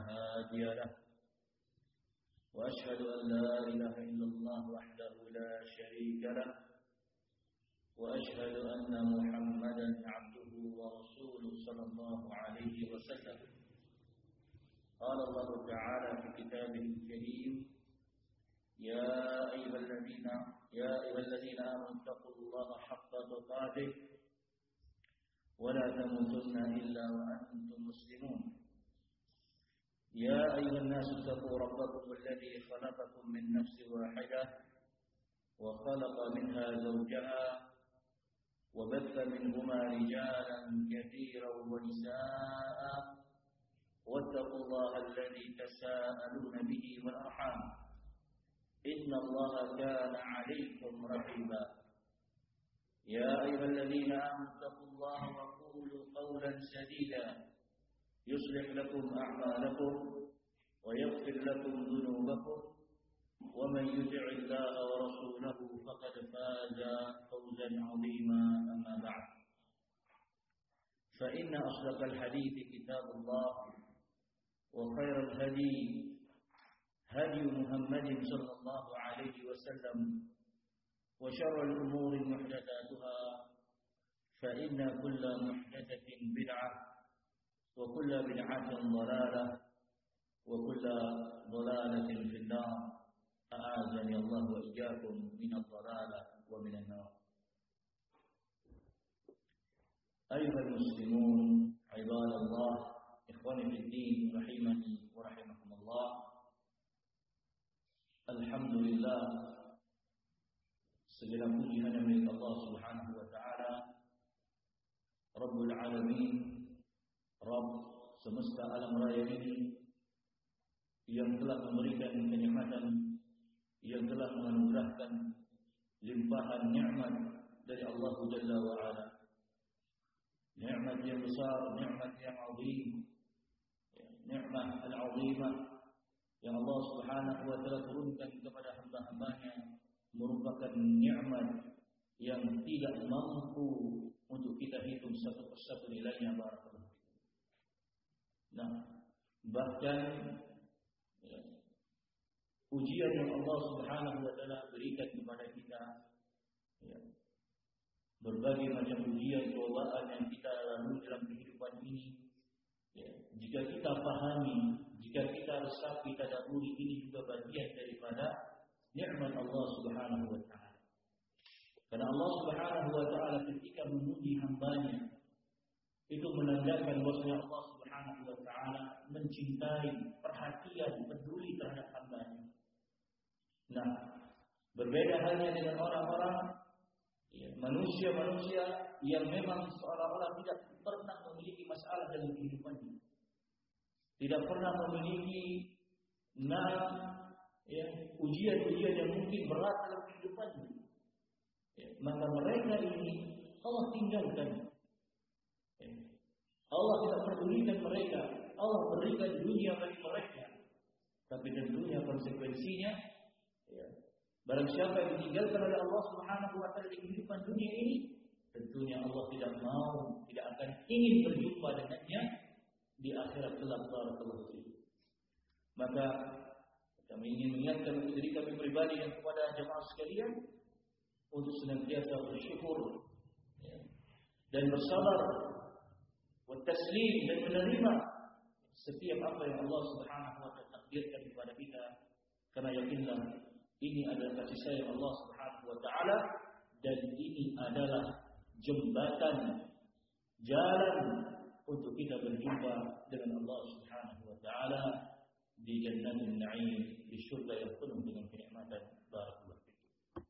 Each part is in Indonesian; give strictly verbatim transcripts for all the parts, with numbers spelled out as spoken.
هادي له وأشهد أن لا إله إلا الله وحده لا شريك له وأشهد أن محمدا عبده ورسوله صلى الله عليه وسلم. قال الله تعالى في كتابه الكريم: يا أيها الذين يا أيها الذين آمنوا اتقوا الله حق تقاته ولا تموتن إلا وأنتم مسلمون. يا أيها الناس اتقوا ربكم الذي خلقكم من نفس واحدة وخلق منها زوجها وبث منهما رجالا كثيرا ونساء واتقوا الله الذي تساءلون به والأرحام إن الله كان عليكم رقيبا. يا أيها الذين آمنوا اتقوا الله وقولوا قولا سديدا يصلح لكم أعمالكم ويغفر لكم ذنوبكم ومن يطع الله ورسوله فقد فاز فوزا عظيما. أما بعد، فإن أصدق الحديث كتاب الله وخير الهدي هدي محمد صلى الله عليه وسلم وشر الأمور محدثاتها فإن كل محدثة بدعة وكل بدعة ضلالة وكل ضلالة في النار. أعاذني الله وإياكم من الضلالة ومن النار. أيها المسلمون عباد الله إخواني في الدين رحمني ورحمكم الله. Alhamdulillah, segala puji hanya milik Allah Subhanahu wa taala, Rabbul Alamin, Rabb semesta alam raya ini, yang telah memberikan kenikmatan, yang telah menganugerahkan limpahan nikmat dari Allah Jalla wa Ala. Nikmat yang besar, nikmat yang azim, nikmat al-azimah yang Allah Subhanahu wa taala turunkan kepada hamba-hambanya merupakan nikmat yang tidak mampu untuk kita hitung satu persatu nilainya. Barakallahu fikum. Nah, bahkan ya, ujian yang Allah Subhanahu wa taala berikan kepada kita, ya, berbagai macam ujian cobaan yang kita lalui dalam kehidupan ini, ya, jika kita pahami, jika kita resapi tadabburi, ini juga bagian daripada nikmat Allah Subhanahu wa taala. Karena Allah Subhanahu wa taala ketika memuji hambanya itu menandakan bahwasanya Allah Subhanahu wa taala mencintai, perhatian, peduli terhadap hambanya. Nah, berbeda halnya dengan orang-orang ya, manusia-manusia yang memang seolah-olah tidak pernah memiliki masalah dalam kehidupannya, tidak pernah memiliki nah, ya, ujian-ujian yang mungkin berat dalam kehidupannya. Ya, maka mereka ini Allah tinggalkan. Ya, Allah tidak pedulikan mereka. Allah berikan dunia bagi mereka, tapi tentunya konsekuensinya, ya, barang siapa yang ditinggalkan oleh Allah Subhanahu wa taala di kehidupan dunia ini, tentunya Allah tidak mau, tidak akan ingin berjumpa dengannya di akhirat kelak. Barakallahu fikum. Maka kami ingin mengingatkan untuk diri kami pribadi dan kepada jemaah sekalian untuk senantiasa bersyukur, ya, dan bersabar, wa taslim, dan menerima setiap apa yang Allah Subhanahu wa taala takdirkan kepada kita, karena yakinlah ini adalah kasih sayang Allah Subhanahu wa taala dan ini adalah jembatan, jalan untuk kita berjumpa dengan Allah Subhanahu wa taala di Jannatul Na'im, di surga yang penuh dengan kenikmatan. Barakallahu fikum.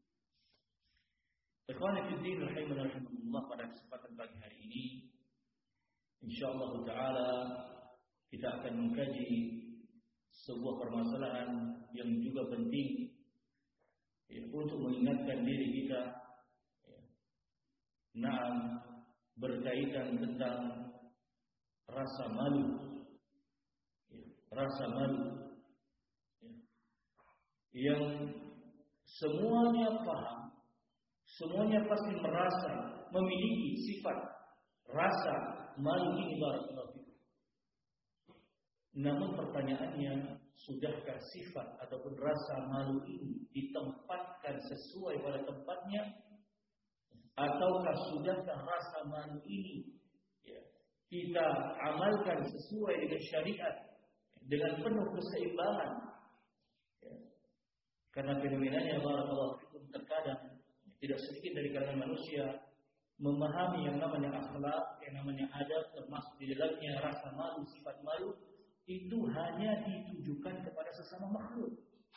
Ikhwani fi din rahimani rahimakumullah, pada kesempatan pagi hari ini insyaallah taala kita akan mengkaji sebuah permasalahan yang juga penting, ya, untuk mengingatkan diri kita, ya, naam, berkaitan tentang rasa malu, ya, rasa malu, ya, yang semuanya paham, semuanya pasti merasa memiliki sifat rasa malu ini. Barakallahu fikum. Namun pertanyaannya, sudahkah sifat ataupun rasa malu ini ditempatkan sesuai pada tempatnya? Ataukah sudahkah rasa malu ini ya, kita amalkan sesuai dengan syariat dengan penuh keseimbangan? Ya. Karena fenomenanya barakallahu fikum, terkadang tidak sedikit dari kalangan manusia memahami yang namanya akhlak, yang namanya adab, termasuk di dalamnya rasa malu, sifat malu, itu hanya ditujukan kepada sesama makhluk,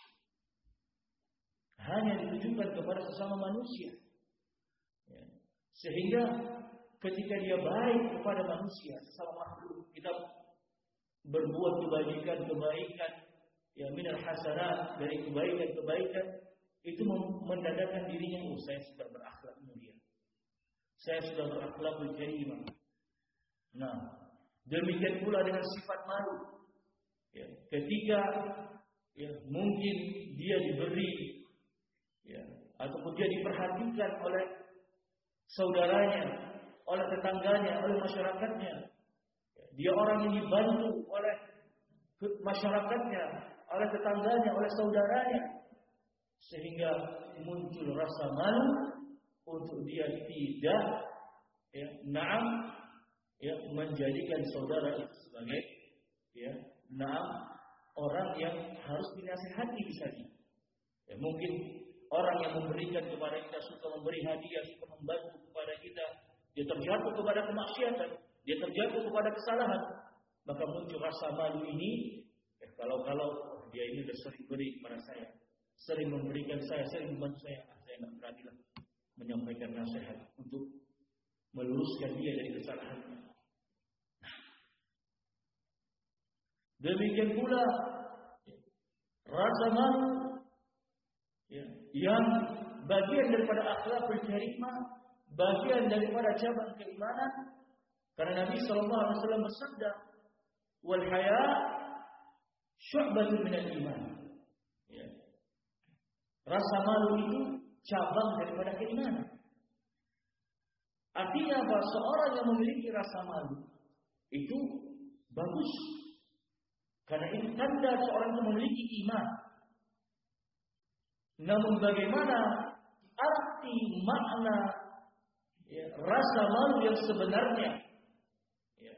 hanya ditujukan kepada sesama manusia. Ya. Sehingga ketika dia baik kepada manusia, sesama makhluk, kita berbuat kebaikan-kebaikan, ya minal hasanat, dari kebaikan-kebaikan, itu mendandakan dirinya, oh saya sudah berakhlak mulia, saya sudah berakhlak karimah. Nah, demikian pula dengan sifat malu. Ya, ketika ya, mungkin dia diberi, ya, ataupun dia diperhatikan oleh saudaranya, oleh tetangganya, oleh masyarakatnya, ya, dia orang yang dibantu oleh masyarakatnya, oleh tetangganya, oleh saudaranya, sehingga muncul rasa malu untuk dia tidak, ya, naam, ya, menjadikan saudara itu sebagai, ya, naam, orang yang harus dinasihati bisa dia. Ya, mungkin orang yang memberikan kepada kita, suka memberi hadiah, suka membantu kepada kita, dia terjatuh kepada kemaksiatan, dia terjatuh kepada kesalahan, maka muncul rasa malu ini. Ya, kalau-kalau dia ini sudah sering beri kepada saya, sering memberikan saya, sering membantu saya, ah, saya tidak beranilah menyampaikan nasihat untuk meluruskan dia dari kesalahannya. Demikian pula rasa malu, ya, yang bagian daripada akhlakul karimah, bagian daripada cabang keimanan. Karena Nabi sallallahu alaihi wasallam bersabda, "Wal haya syu'batun minal iman." Ya. Rasa malu itu cabang daripada keimanan. Artinya apa? Seorang yang memiliki rasa malu itu bagus. Karena itu tanda seorang itu memiliki iman. Namun bagaimana arti makna, ya, rasa malu yang sebenarnya? Ya.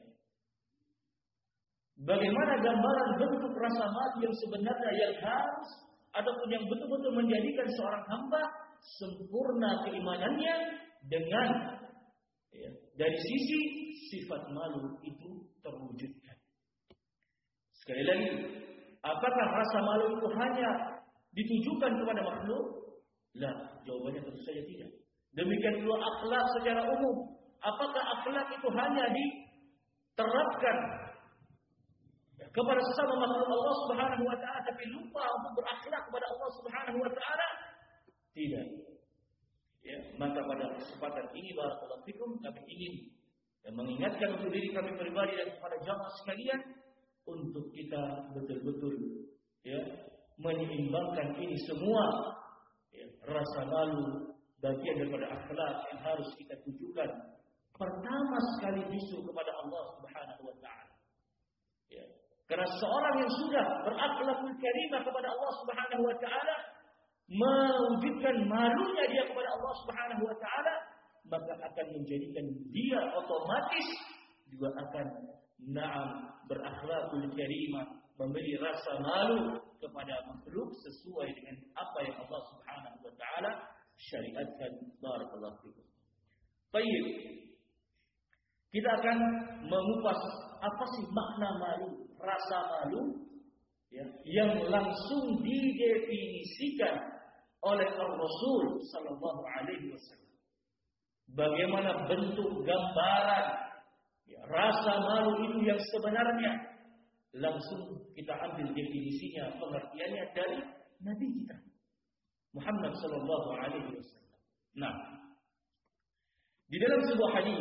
Bagaimana gambaran bentuk rasa malu yang sebenarnya yang harus ataupun yang betul-betul menjadikan seorang hamba sempurna keimanannya dengan, ya, dari sisi sifat malu itu terwujudkan. Sekali lagi, apakah rasa malu itu hanya ditujukan kepada makhluk? Lah, jawabannya tentu saja tidak. Demikian pula akhlak secara umum. Apakah akhlak itu hanya diterapkan kepada sesama makhluk Allah Subhanahu wa taala tapi lupa untuk berakhlak kepada Allah Subhanahu wa taala? Tidak. Ya, maka pada kesempatan ini barakallahu fikum, kami ingin ya, mengingatkan untuk diri kami pribadi dan kepada jamaah sekalian untuk kita betul-betul, ya, menyeimbangkan ini semua, ya, rasa malu bagian daripada akhlak yang harus kita tujukan pertama sekali justru kepada Allah Subhanahu wa taala. Ya. Karena seorang yang sudah berakhlakul karimah kepada Allah Subhanahu wa taala, mewujudkan malunya dia kepada Allah Subhanahu wa taala, maka akan menjadikan dia otomatis juga akan na'am berakhlakul karimah, memberi rasa malu kepada makhluk sesuai dengan apa yang Allah Subhanahu wa taala syariatkan. Barakallahu fikum. Baik. Kita akan mengupas apa sih makna malu, rasa malu, ya, yang langsung didefinisikan oleh Rasul sallallahu alaihi wasallam. Bagaimana bentuk gambaran, ya, rasa malu itu yang sebenarnya? Langsung kita ambil definisinya, pengertiannya dari Nabi kita Muhammad sallallahu alaihi wasallam. Nah, di dalam sebuah hadis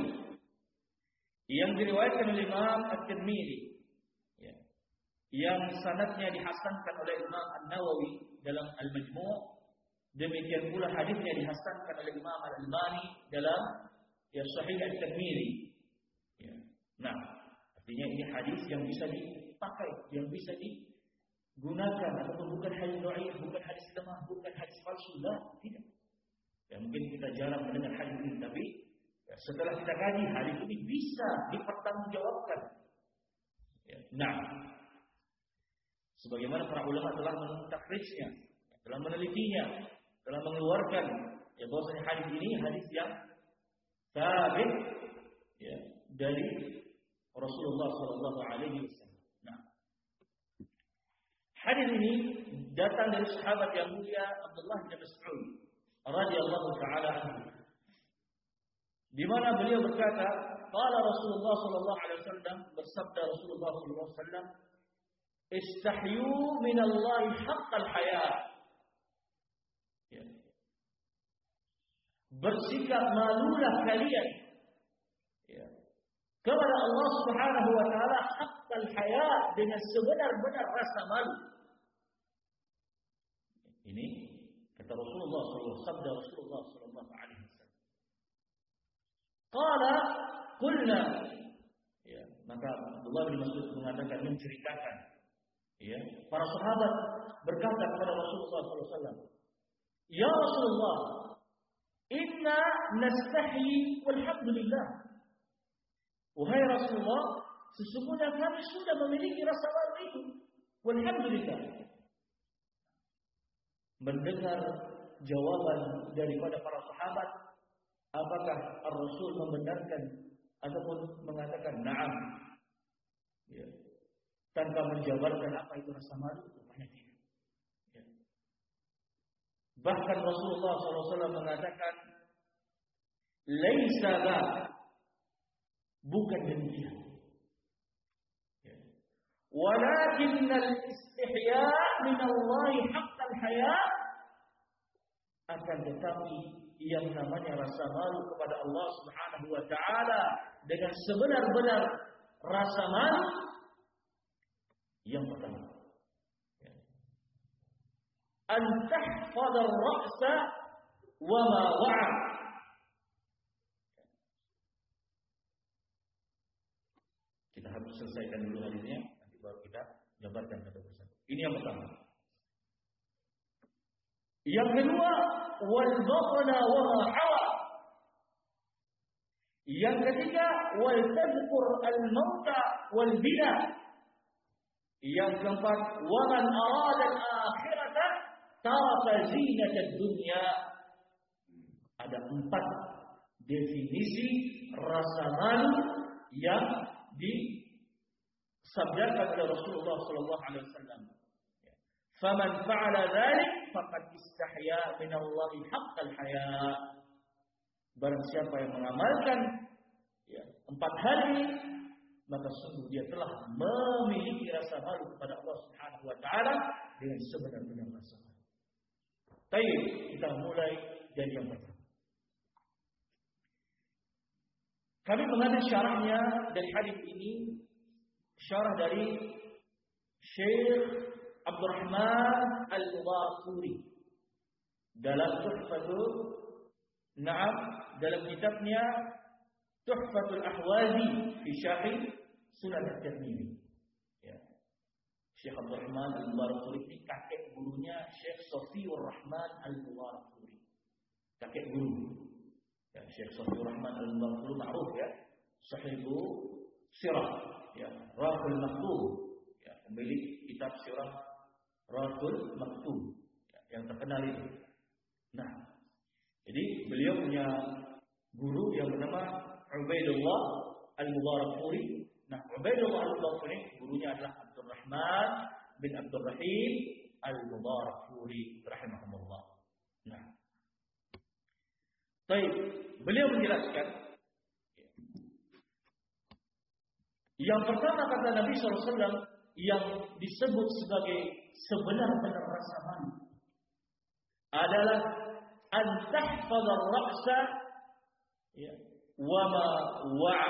yang diriwayatkan oleh Imam At-Tirmidzi, ya, yang sanadnya dihasankan oleh Imam An-Nawawi dalam Al-Majmu', demikian pula hadisnya dihasankan oleh Imam Al-Albani dalam, ya, Sahih At-Tirmidzi. Ya. Nah, artinya ini hadis yang bisa di dipakai, yang bisa digunakan, ataupun bukan hadis dhaif, bukan hadis lemah, bukan hadis palsu, lah, tidak. Ya, mungkin kita jarang mendengar hadis ini, tapi ya, setelah kita kaji hadis ini bisa dipertanggungjawabkan. Ya, nah, sebagaimana para ulama telah mentakrijnya, telah menelitinya, telah mengeluarkan ya bahwasanya hadis ini hadis yang sabit ya dari Rasulullah sallallahu alaihi wasallam. Nah, hadis ini datang dari sahabat yang mulia Abdullah bin Mas'ud radhiyallahu taala anhu, di mana beliau berkata, qala Rasulullah sallallahu alaihi wasallam, bersabda Rasulullah sallallahu alaihi wasallam, istahyu minallahi haqqal haya. Ya. Bersikap malulah kalian ya, kepada Allah Subhanahu wa taala haqqal haya, dengan sebenar-benar rasa malu. Ini kata Rasulullah sallallahu alaihi wasallam, sabda Rasulullah sallallahu alaihi wasallam. Qala qulna, ya, maka Abdullah bin Mas'ud mengatakan, menceritakan, ya, para sahabat berkata kepada Rasulullah sallallahu alaihi wasallam, ya Rasulullah, inna nastahyi walhamdulillah. Wahai Rasulullah, sesungguhnya kami sudah memiliki rasa malu itu, walhamdulillah. Mendengar jawaban daripada para sahabat, apakah Ar-Rasul membenarkan ataupun mengatakan na'am, ya, tanpa menjabarkan apa itu rasa malu? Rupanya tidak. Ya. Bahkan Rasulullah sallallahu alaihi wasallam mengatakan, laisa ba, bukan demikian. Ya. Walakinnal istihya min Allah haqqal haya, akan tetapi yang namanya rasa malu kepada Allah Subhanahu wa taala dengan sebenar-benar rasa malu, yang pertama, ya, an tahfadha ar-ra'sa wa ma wa'a. Kita harus selesaikan dulu hadisnya, nanti baru kita jabarkan satu persatu. Ini yang pertama. Yang kedua, wal batna wa ma hawa. Yang ketiga, wal tadhkur al-mauta wal bina. Yang keempat, wa man arada al-akhirata taraka zinata ad-dunya. Ada empat definisi rasa malu yang disabdakan oleh Rasulullah sallallahu alaihi wasallam. Faman fa'ala dzalik faqad istahya min Allah haqqal haya. Barang siapa yang mengamalkan ya, empat hal ini, maka sungguh dia telah memiliki rasa malu kepada Allah Subhanahu wa taala dengan sebenar-benar rasa malu. Baik, kita mulai dari yang pertama. Kami mengambil syarahnya dari hadis ini, syarah dari Syekh Abdurrahman Al-Mubarakfuri dalam Tuhfatul Na'am, dalam kitabnya Tuhfatul Ahwazi fi Syarh Sunan At-Tirmidzi. Ya. Syekh Abdurrahman Al-Mubarakfuri ini kakek gurunya Syekh Safiur Rahman Al-Mubarakfuri. Kakek guru. Ya, Syekh Safiur Rahman Al-Mubarakfuri ma'ruf ya, sahibu sirah, ya, Rahul Maktub, ya, pemilik kitab sirah Rahul Maktub, ya, yang terkenal itu. Nah, jadi beliau punya guru yang bernama Ubaidullah Al-Mubarakfuri. Nah, Ubaidullah Al-Mubarakfuri gurunya adalah Abdurrahman bin Abdurrahim Al-Mubarakfuri rahimahumullah. Nah, baik, beliau menjelaskan yang pertama kata Nabi shallallahu alaihi wasallam yang disebut sebagai sebenar-benar rasa malu adalah an tahfadha ar-ra'sa ya, wa ma wa'a,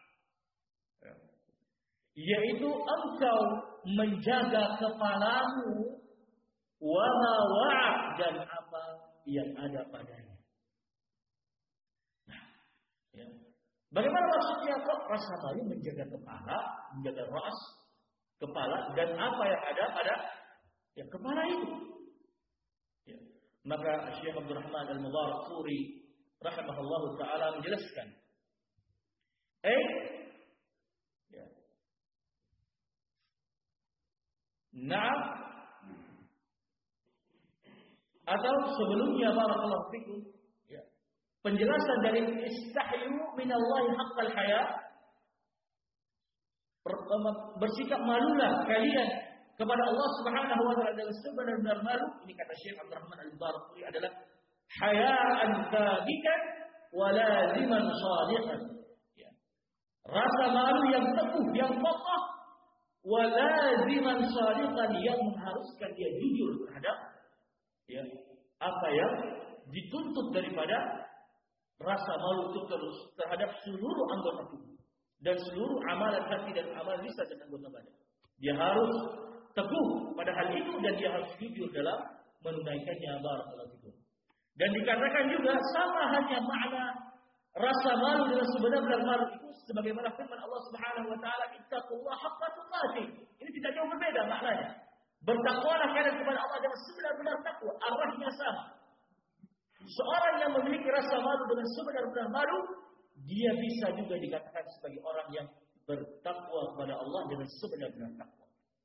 yaitu engkau menjaga kepalamu, wa ma wa'a, dan apa yang ada padanya. Nah, ya. Bagaimana maksudnya kok rasa malu menjaga kepala, menjaga ras? kepala dan apa yang ada pada ya kepala itu. Ya. Maka Syekh Abdul Rahman Al-Mubarakfuri rahimahullah taala menjelaskan, eh ya. Na'am, atau sebelumnya barakallahu fikum ya. Penjelasan dari istahyu minallahi haqqal haya, bersikap malulah kalian kepada Allah Subhanahu wa taala dengan sebenar-benar malu. Ini kata Syekh Abdul Rahman Al-Mubarakfuri adalah hayaan thabitan wa laziman shalihan. Ya. Rasa malu yang teguh, yang kokoh, wa laziman shalihan, yang mengharuskan dia jujur terhadap ya, apa yang dituntut daripada rasa malu itu terus terhadap seluruh anggota tubuh dan seluruh amalan hati dan amalan lisan dan anggota badan. Dia harus teguh pada hal itu dan dia harus jujur dalam menunaikannya. Barakallahu fikum. Dan dikatakan juga sama hanya makna rasa malu dengan sebenar-benar malu itu sebagaimana firman Allah Subhanahu wa taala, ittaqullaha haqqa tuqatih. Ini tidak jauh berbeda maknanya. Bertakwalah kalian kepada Allah dengan sebenar-benar takwa, arahnya sama. Seorang yang memiliki rasa malu dengan sebenar-benar malu, dia bisa juga dikatakan sebagai orang yang bertakwa kepada Allah dengan sebenar-benar takwa.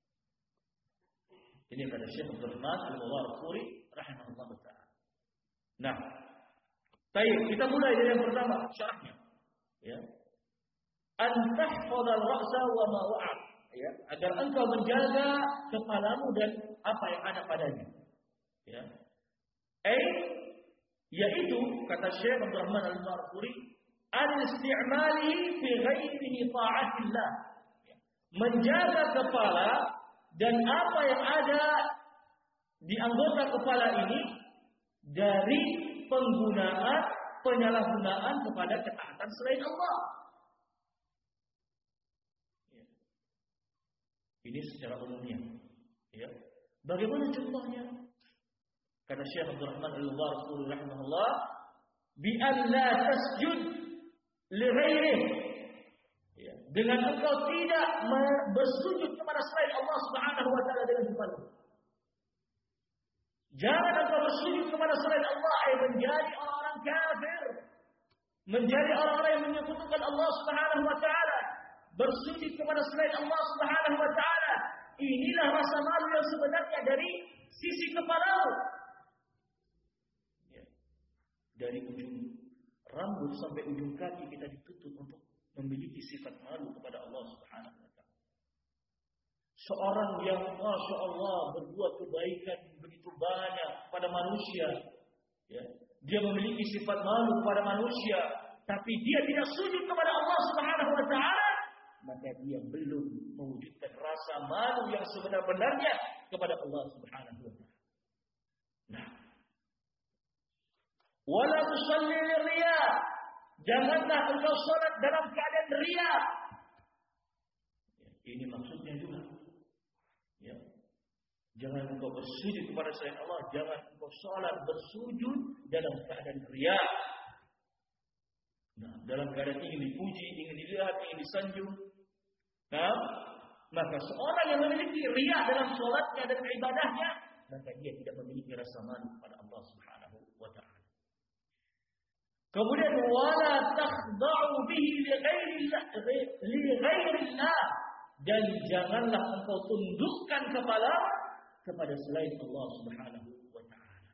Ini kata Syekh Abdul Rahman Al-Mubarakfuri rahimahullah taala. Nah, baik, kita mulai dari yang pertama, syarahnya. Ya. An tahfadhal ra'sa wa ma wa'a. Ya, agar engkau menjaga kepalamu dan apa yang ada padanya. Ya. Eh, yaitu kata Syekh Abdul Rahman Al-Mubarakfuri, al-isti'mali fi ghairi ta'atillah. Ya. Menjaga kepala dan apa yang ada di anggota kepala ini dari penggunaan, penyalahgunaan kepada ketaatan selain Allah. Ya. Ini secara umumnya. Ya. Bagaimana contohnya? Kata Syekh Abdul Rahman Al-Mubarakfuri rahimahullah, bi an la tasjud li ghairihi. Ya. Dengan engkau tidak bersujud kepada selain Allah Subhanahu wa taala dengan kepala. Jangan engkau bersujud kepada selain Allah, ay menjadi orang kafir, menjadi orang-orang yang menyekutukan Allah Subhanahu wa taala, bersujud kepada selain Allah Subhanahu wa taala. Inilah rasa malu yang sebenarnya dari sisi kepalamu. Ya. Dari ujung rambut sampai ujung kaki kita dituntut untuk memiliki sifat malu kepada Allah Subhanahu wa taala. Seorang yang Masya Allah berbuat kebaikan begitu banyak pada manusia, ya, dia memiliki sifat malu kepada manusia, tapi dia tidak sujud kepada Allah Subhanahu wa taala, maka dia belum mewujudkan rasa malu yang sebenar-benarnya kepada Allah Subhanahu wa taala. Nah, wala tusalli liriya, janganlah engkau salat dalam keadaan riya. Ya, ini maksudnya juga. Ya. Jangan engkau bersujud kepada selain Allah, jangan engkau salat bersujud dalam keadaan riya. Nah, dalam keadaan ingin dipuji, ingin dilihat, ingin disanjung. Nah, maka seorang yang memiliki riya dalam salatnya dan ibadahnya, maka dia tidak memiliki rasa malu kepada Allah Subhanahu wa taala. Kemudian wala takhda'u bihi li ghairillah li ghairillah, dan janganlah engkau tundukkan kepala kepada selain Allah Subhanahu wa taala.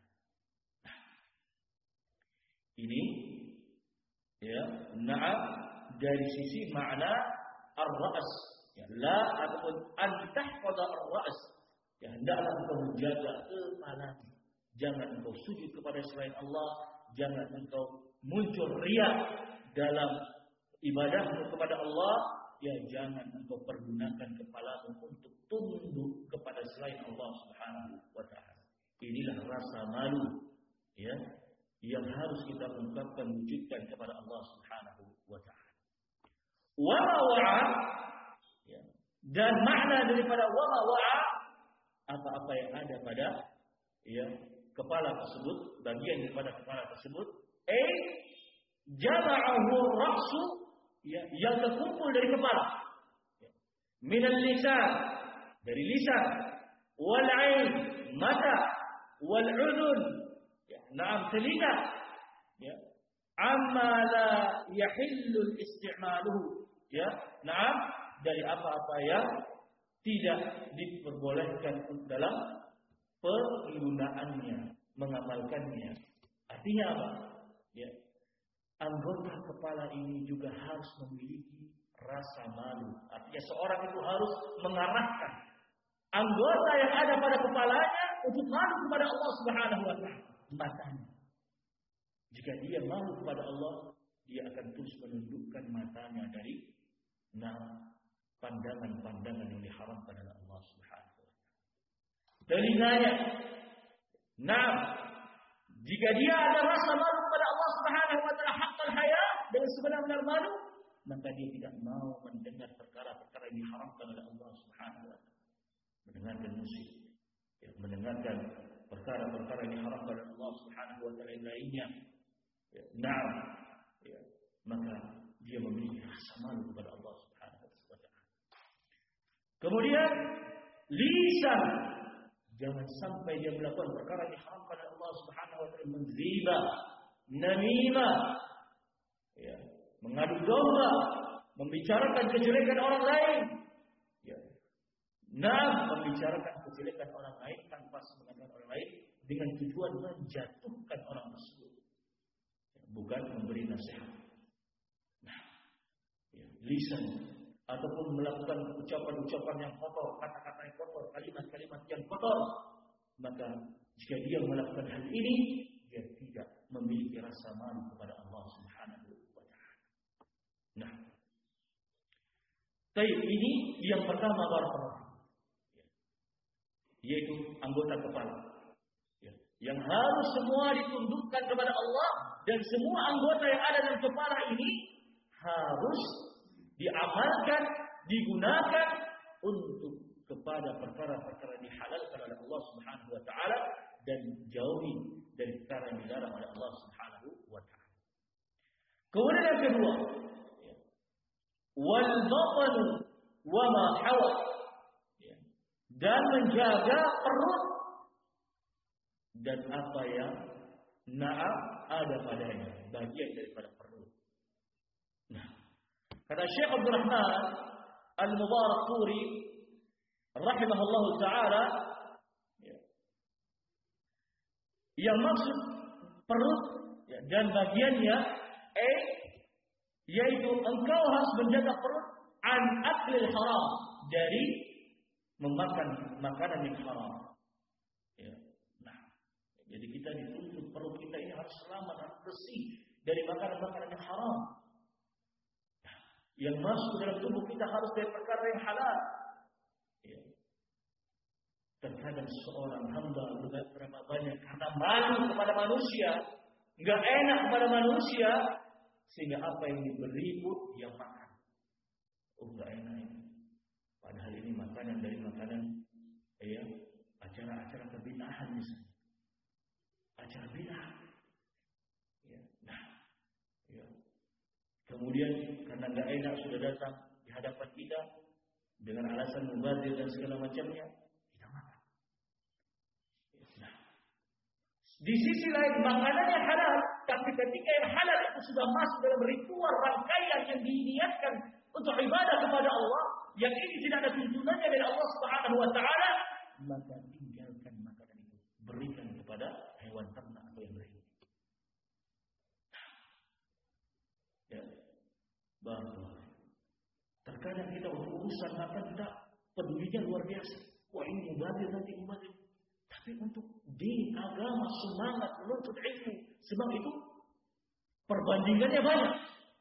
Ini ya, na'am dari sisi makna ar-ra's, ya, la ataupun an tahfadha ar-ra's, ya, hendaklah engkau menjaga kepala. Jangan engkau sujud kepada selain Allah, jangan engkau muncul riya dalam ibadahmu kepada Allah, ya jangan engkau pergunakan kepalamu untuk tunduk kepada selain Allah Subhanahu wa taala. Inilah rasa malu, ya, yang harus kita ungkapkan, wujudkan kepada Allah Subhanahu wa taala. Wa wa'a, ya, dan makna daripada wa wa'a, apa-apa yang ada pada ya kepala tersebut, bagian daripada kepala tersebut, eh jama'ahu ra'su, ya, yang terkumpul dari kepala, ya, minal lisan, dari lisan, wal ain, mata, wal udhun, ya, na'am, telinga, ya, amma la yahillu isti'maluhu, ya, na'am, dari apa-apa yang tidak diperbolehkan dalam penggunaannya, mengamalkannya. Artinya apa? Ya, anggota kepala ini juga harus memiliki rasa malu. Artinya seorang itu harus mengarahkan anggota yang ada pada kepalanya untuk malu kepada Allah Subhanahu wa taala. Matanya. Jika dia malu kepada Allah, dia akan terus menundukkan matanya dari nah pandangan-pandangan yang diharamkan oleh Allah Subhanahu wa taala. Telinganya. Nah, jika dia ada rasa malu kepada Allah Subhanahu wa taala haqqal haya, dengan sebenar-benar malu, maka dia tidak mau mendengar perkara-perkara yang diharamkan oleh Allah Subhanahu wa taala. Mendengarkan musik, ya, mendengarkan perkara-perkara yang diharamkan oleh Allah Subhanahu wa taala yang lainnya. Ya, nah, ya, maka dia memiliki rasa malu kepada Allah Subhanahu wa taala. Kemudian lisan, jangan sampai dia melakukan perkara yang diharamkan oleh Allah Subhanahu wa taala, menghibah, namimah, ya, mengadu domba, membicarakan kejelekan orang lain, ya, nah, membicarakan kejelekan orang lain tanpa mengatakan orang lain dengan tujuan menjatuhkan orang tersebut, ya, bukan memberi nasihat. Nah, ya, lisan ataupun melakukan ucapan-ucapan yang kotor, kata-kata yang kotor, kalimat-kalimat yang kotor, maka jika dia melakukan hal ini, dia tidak memiliki rasa malu kepada Allah Subhanahu wa taala. Nah, baik, ini yang pertama barakallahu, yaitu anggota kepala, ya, yang harus semua ditundukkan kepada Allah, dan semua anggota yang ada dalam kepala ini harus diamalkan, digunakan untuk kepada perkara-perkara yang dihalalkan oleh Allah Subhanahu wa taala dan jauhi dari perkara yang dilarang oleh Allah Subhanahu wa taala. Kemudian yang kedua, wal batn wa ma hawa, dan menjaga perut dan apa yang na'am ada padanya, bagian daripada perut. Nah, kata Syekh Abdul Rahman Al-Mubarakfuri rahimahullah taala, ya, yang maksud perut, ya, dan bagiannya, eh, yaitu engkau harus menjaga perut an aklil haram, dari memakan makanan yang haram. Ya. Nah, jadi kita dituntut perut kita ini harus selamat, harus bersih dari makanan-makanan yang haram. Nah, yang masuk dalam tubuh kita harus dari perkara yang halal. Ya. Terkadang seorang hamba berapa banyak karena malu kepada manusia, nggak enak kepada manusia, sehingga apa yang diberi pun dia makan. Oh, nggak enak ini. Padahal ini makanan dari makanan, ya, acara-acara kebid'ahan misalnya, acara bid'ah. Ya, nah, ya. Kemudian karena nggak enak sudah datang di hadapan kita dengan alasan mubazir dan segala macamnya, kita makan. Ya, nah, di sisi lain makanannya halal, tapi ketika yang halal itu sudah masuk dalam ritual rangkaian yang diniatkan untuk ibadah kepada Allah, yang ini tidak ada tuntunannya dari Allah Subhanahu wa taala, maka tinggalkan makanan itu, berikan kepada hewan ternak atau yang lain. Ya, baru. Terkadang kita untuk urusan makan kita pedulinya luar biasa. Wah, ini mubazir, nanti mubazir. Tapi untuk din, agama, semangat menuntut ilmu, sebab itu perbandingannya banyak.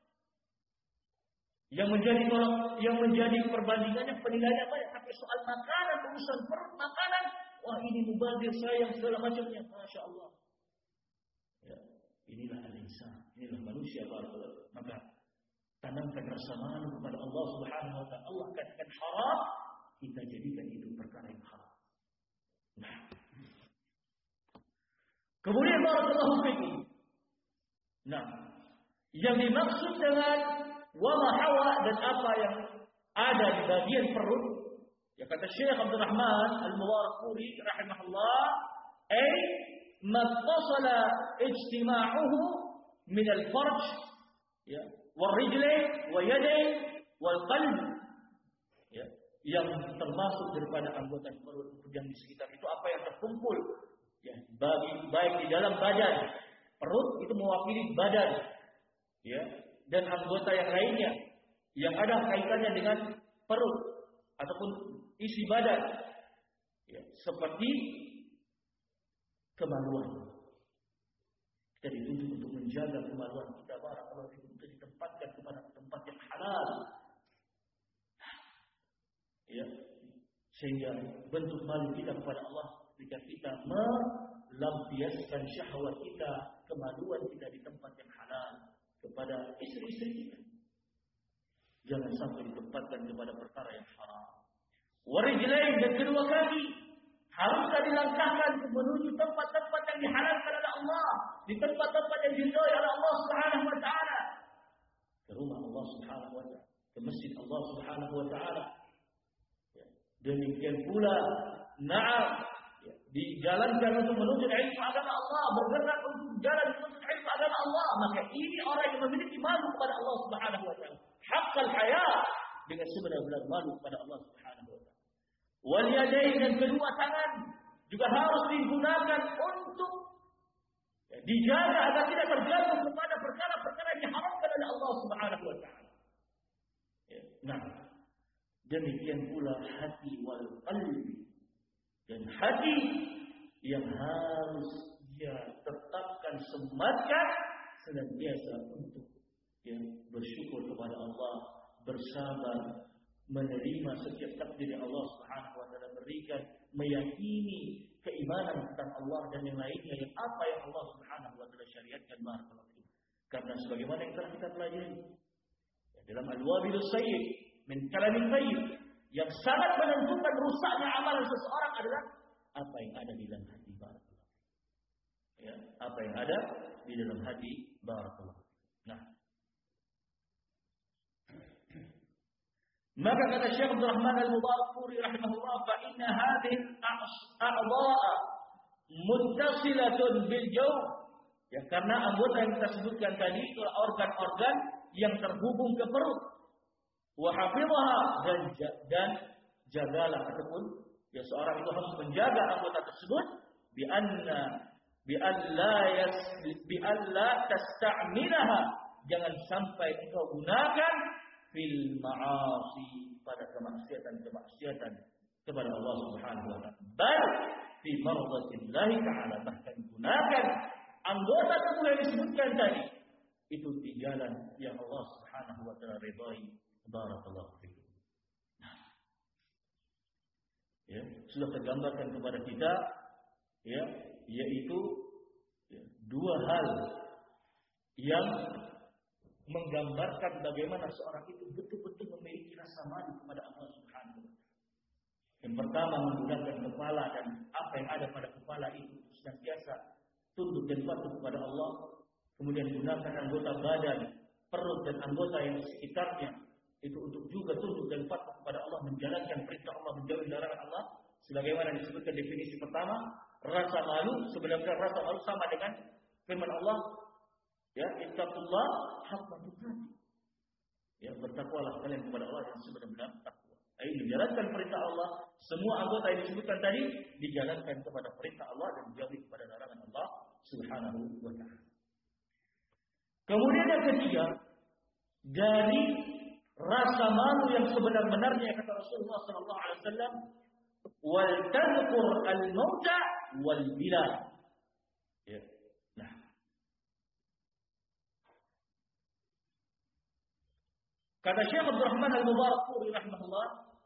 Yang menjadi yang menjadi perbandingannya, penilaiannya banyak. Tapi soal makanan, urusan perut makanan, wah ini mubazir, sayang segala macamnya, masya Allah. Ya, inilah al-insan, inilah manusia baru. Maka tanamkan rasa malu kepada Allah Subhanahu wa taala. Allah katakan haram, kita jadikan itu perkara yang haram. Nah, kemudian barakallahu fikum. Nah, yang dimaksud dengan wa ma hawa dan apa yang ada di bagian perut, Ya kata Syekh Abdul Rahman Al-Mubarakpuri rahimahullah, ay mattasala ijtima'uhu min al-farj ya wal rijlain wa yadain wal qalb, ya, yang termasuk daripada anggota perut yang di sekitar itu apa yang terkumpul, ya, bagi baik di dalam badan. Perut itu mewakili badan, ya, dan anggota yang lainnya yang ada kaitannya dengan perut ataupun isi badan, ya, seperti kemaluan. Kita dituntut untuk menjaga kemaluan kita, barakallahu fikum, untuk ditempatkan kepada tempat yang halal, ya, sehingga bentuk malu kita kepada Allah ketika kita melampiaskan syahwat kita, kemaluan kita di tempat yang halal kepada istri-istri kita. Jangan sampai ditempatkan kepada perkara yang haram. Warijlain, dan kedua kaki haruslah dilangkahkan menuju tempat-tempat yang dihalalkan oleh Allah, di tempat-tempat yang diridhai oleh Allah Subhanahu wa taala. Ke rumah Allah Subhanahu wa taala, ke masjid Allah Subhanahu wa taala. Ya. Demikian pula na'am, ya, dijalankan untuk menuju ilmu agama Allah, bergerak untuk jalan menuju ilmu agama Allah, maka ini orang yang memiliki malu kepada Allah Subhanahu wa taala. Haqqal haya, dengan sebenar-benar malu kepada Allah Subhanahu wa taala. Wal yadain, dan kedua tangan juga harus digunakan untuk, ya, dijaga agar tidak tergantung kepada perkara-perkara yang diharamkan oleh Allah Subhanahu wa taala. Ya. Nah, demikian pula hati wal qalbi, dan hati yang harus dia tetapkan, sematkan senantiasa untuk, ya, bersyukur kepada Allah, bersabar, menerima setiap takdir yang Allah Subhanahu wa taala berikan, meyakini keimanan tentang Allah dan yang lainnya, yang apa yang Allah Subhanahu wa taala syariatkan, barakallahu fikum. Karena sebagaimana yang telah kita pelajari ya, dalam Al-Wabilus Sayyid min Kalamil Thayyib, yang sangat menentukan rusaknya amalan seseorang adalah apa yang ada di dalam hati, barakallahu. Ya, apa yang ada di dalam hati, barakallahu. Nah, maka kata Syekh Abdul Rahman Al-Mubarakpuri rahimahullah, fa inna hadhihi al-a'dha'a muttasilatun bil jawf, ya, karena anggota yang kita sebutkan tadi itu organ-organ yang terhubung ke perut. Wa hafidhaha, dan dan jagalah, ataupun ya seorang itu harus menjaga anggota tersebut, bi anna bi alla yas bi alla tasta'milaha, jangan sampai engkau gunakan fil ma'asi, pada kemaksiatan-kemaksiatan kepada Allah Subhanahu wa taala. Bal fi mardatillahi ta'ala, bahkan gunakan anggota tubuh yang disebutkan tadi itu di jalan yang Allah Subhanahu wa taala ridhai. Barakallahu fikum. Ya, sudah tergambarkan kepada kita, ya, yaitu, ya, dua hal yang menggambarkan bagaimana seorang itu betul-betul memiliki rasa malu kepada Allah Subhanahu wa taala. Yang pertama, menggunakan kepala dan apa yang ada pada kepala itu senantiasa tunduk dan patuh kepada Allah. Kemudian gunakan anggota badan, perut dan anggota yang sekitarnya itu untuk juga tunduk dan patuh kepada Allah, menjalankan perintah Allah, menjauhi larangan Allah. Sebagaimana disebutkan definisi pertama, rasa malu, sebenarnya rasa malu sama dengan firman Allah, ya, ittaqullah haqqa tuqatih. Ya, bertakwalah kalian kepada Allah yang sebenar-benar takwa. Ini menjalankan perintah Allah. Semua anggota yang disebutkan tadi dijalankan kepada perintah Allah dan dijauhi kepada larangan Allah Subhanahu wa taala. Kemudian yang ketiga, dari rasa malu yang sebenar-benarnya, kata Rasulullah sallallahu alaihi wasallam, wal tadhkur al-mauta wal bila. Ya. Nah, kata Syekh Abdul Rahman Al-Mubarakpuri rahimahullah,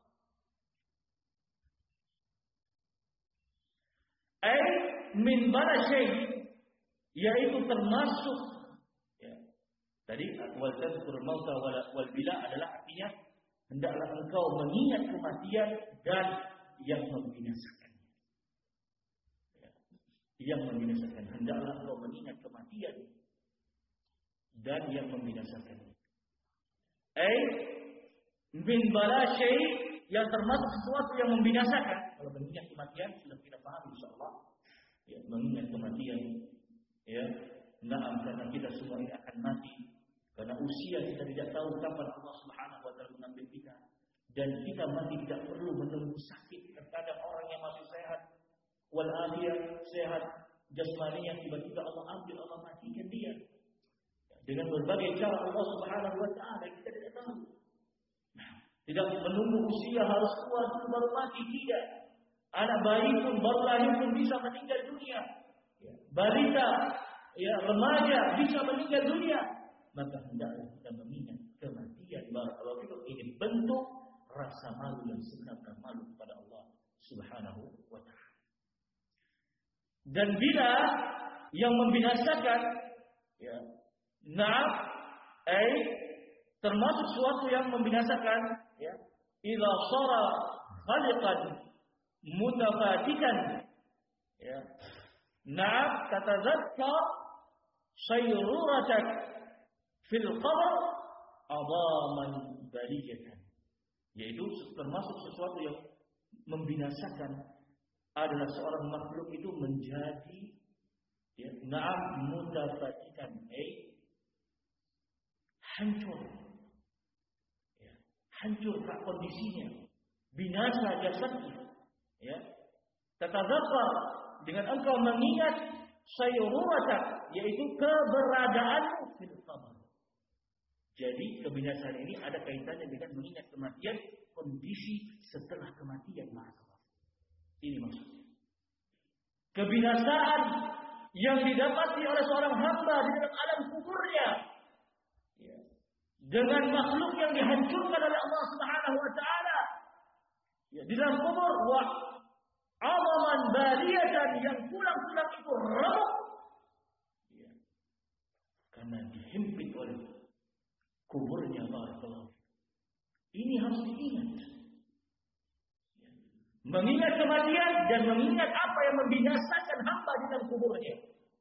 ay min bala syai', yaitu termasuk, ya, tadi wal tadhkur al-mauta wal bila adalah artinya hendaklah engkau mengingat kematian dan yang membinasakan. Ya, yang membinasakan, hendaklah engkau mengingat kematian dan yang membinasakan. Ay min bala syai', yang termasuk sesuatu yang membinasakan. Kalau mengingat kematian sudah kita paham insyaallah. Ya, mengingat kematian, ya, na'am, karena kita semua ini akan mati. Karena usia kita tidak tahu kapan Allah Subhanahu wa taala mengambil kita. Dan kita mati tidak perlu menunggu sakit. Terkadang orang yang masih sehat, walafiat, sehat jasmaninya, tiba-tiba Allah ambil, Allah matikan dia. Dengan berbagai cara Allah Subhanahu wa taala, kita tidak tahu. Tidak menunggu usia harus tua baru mati, tidak. Anak bayi pun baru lahir pun bisa meninggal dunia. Balita, ya, remaja bisa meninggal dunia. Maka hendaklah kita mengingat kematian. Barakallahu fikum, ini bentuk rasa malu yang sebenarnya malu kepada Allah Subhanahu wa taala. Dan bila yang membinasakan, ya, na'am, ai termasuk sesuatu yang membinasakan, ya, idza shara khaliqan mutafatikan, ya, na'am, tatadzakkar sayruratak fil qabr adaman baliyatan, yaitu termasuk sesuatu yang membinasakan adalah seorang makhluk itu menjadi, ya, na'am, mutafatikan, ai hancur, ya, hancur kondisinya, binasa jasadnya, ya. Tatadzakkar, dengan engkau mengingat sayyuratak, yaitu keberadaanmu fil qabr. Jadi kebinasaan ini ada kaitannya dengan mengingat kematian, kondisi setelah kematian. Ini maksudnya. Kebinasaan yang didapati oleh seorang hamba di dalam alam kuburnya, ya, dengan makhluk yang dihancurkan oleh Allah Subhanahu wa taala, ya, di dalam kubur, wa adaman baliyatan, yang tulang-tulang itu remuk, ya, karena dihimpit oleh kuburnya. Barakallahu. Ini harus diingat. Ya. Mengingat kematian dan mengingat apa yang membinasakan hamba di dalam kuburnya.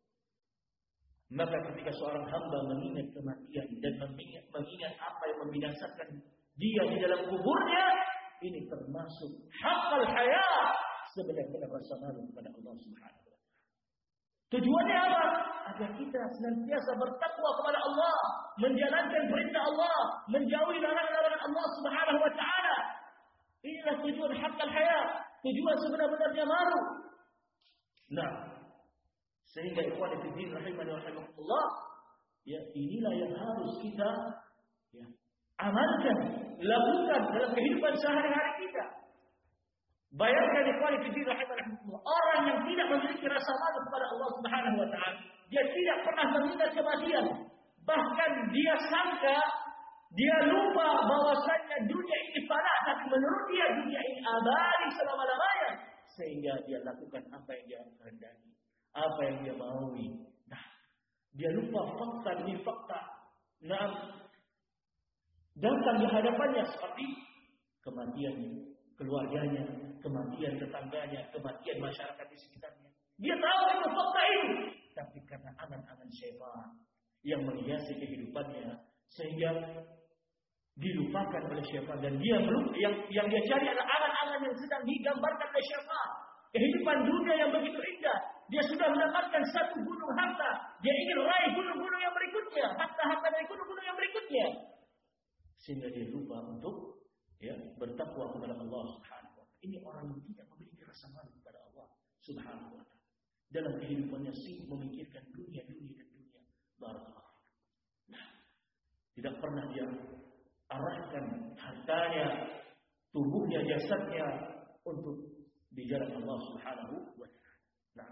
Maka ketika seorang hamba mengingat kematian dan mengingat, mengingat apa yang membinasakan dia di dalam kuburnya, ini termasuk haqqal hayat, sebenar-benar rasa malu kepada Allah Subhanahu wa taala. Tujuannya apa? Agar kita senantiasa bertakwa kepada Allah, menjalankan perintah Allah, menjauhi larangan-larangan Allah Subhanahu wa taala. Inilah tujuan haqqal hayat, tujuan sebenar-benarnya malu. Nah, sehingga ikhwan fillah rahimani wa rahimakumullah, ya, inilah yang harus kita, ya, amalkan, lakukan dalam kehidupan sehari-hari kita. Bayangkan ikhwan fillah rahimani wa rahimakumullah, orang yang tidak memiliki rasa malu kepada Allah Subhanahu wa taala, dia tidak pernah mengingat kematian, bahkan dia sangka, dia lupa bahwasanya dunia ini fana, tapi menurut dia dunia ini abadi selama-lamanya, sehingga dia lakukan apa yang dia kehendaki, apa yang dia maui. Nah, dia lupa fakta demi fakta. Nah, datang di hadapannya seperti kematian keluarganya, kematian tetangganya, kematian masyarakat di sekitarnya. Dia tahu itu fakta ini, tapi karena angan-angan syaitan yang menghiasi kehidupannya, sehingga dilupakan oleh syaitan, dan dia belum yang yang dia cari adalah angan-angan yang sedang digambarkan oleh syaitan. Kehidupan dunia yang begitu indah, dia sudah mendapatkan satu gunung harta, dia ingin raih gunung-gunung yang berikutnya, harta-harta dari gunung-gunung yang berikutnya, sehingga dia lupa untuk, ya, bertakwa kepada Allah Subhanahu wa taala. Ini orang yang tidak memiliki rasa malu kepada Allah Subhanahu wa taala. Dalam kehidupannya sibuk memikirkan dunia, dunia dan dunia. Barakallahu. Nah, tidak pernah dia arahkan hartanya, tubuhnya, jasadnya untuk di jalan Allah Subhanahu wa taala. Nah,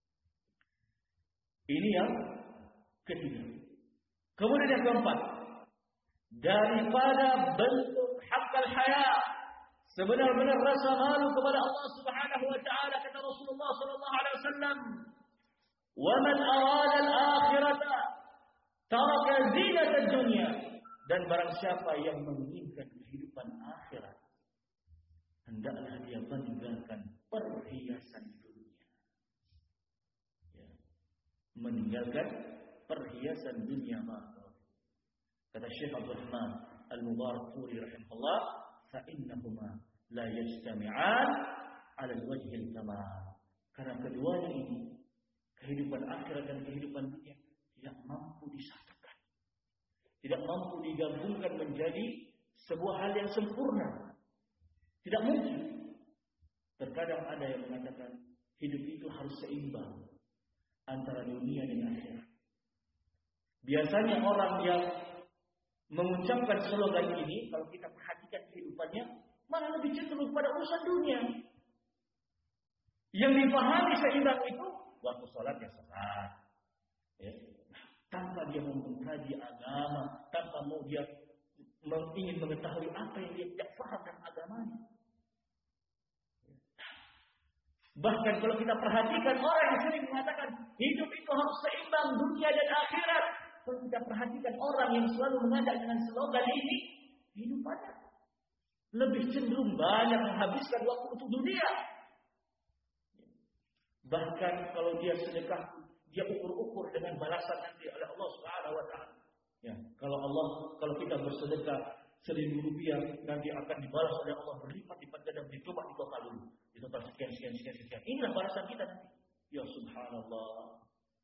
ini yang ketiga. Kemudian yang keempat, daripada bentuk haqqal hayat, sebenar-benar rasa malu kepada Allah Subhanahu wa taala, kata Rasulullah sallallahu alaihi wasallam, "Wa man arada al-akhirata taraka zinata ad-dunya." Dan barang siapa yang menginginkan kehidupan akhirat, hendaklah dia meninggalkan perhiasan dunia. Ya. Meninggalkan perhiasan dunia. Kata Syekh Abdul Rahman Al-Mubarakfuri rahimahullah, fa innahuma la yajtami'an 'ala al-wajhil kamal. Karena keduanya ini, kehidupan akhirat dan kehidupan dunia, tidak mampu disatukan. Tidak mampu digabungkan menjadi sebuah hal yang sempurna. Tidak mungkin. Terkadang ada yang mengatakan hidup itu harus seimbang antara dunia dan akhirat. Biasanya orang yang mengucapkan slogan ini, kalau kita perhatikan kehidupannya, malah lebih cenderung pada urusan dunia. Yang dipahami seimbang itu waktu sholat ya sholat, ya. Tanpa dia mengkaji agama, tanpa mau dia ingin mengetahui apa yang dia tidak paham dalam agamanya. Bahkan kalau kita perhatikan orang yang sering mengatakan hidup itu harus seimbang dunia dan akhirat, kalau kita perhatikan orang yang selalu mengajak dengan slogan ini, hidupannya lebih cenderung banyak menghabiskan waktu untuk dunia. Bahkan kalau dia sedekah, dia ukur-ukur dengan balasan nanti oleh Allah Subhanahu wa taala. Ya, kalau Allah, kalau kita bersedekah seribu rupiah nanti akan dibalas oleh Allah berlipat-lipat ganda, dicoba di total dulu. Di total sekian sekian sekian sekian. Inilah balasan kita nanti. Ya subhanallah.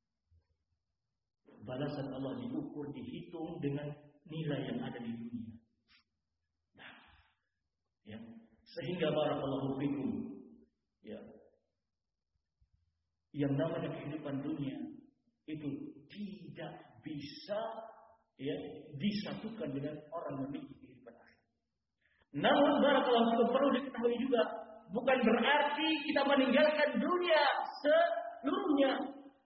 Balasan Allah diukur, dihitung dengan nilai yang ada di dunia. Nah, ya, sehingga barakallahu fikum, ya, yang namanya kehidupan dunia itu tidak bisa ya disatukan dengan orang memiliki kehidupan akhirat. Namun barakallahu fikum perlu diketahui juga, bukan berarti kita meninggalkan dunia seluruhnya.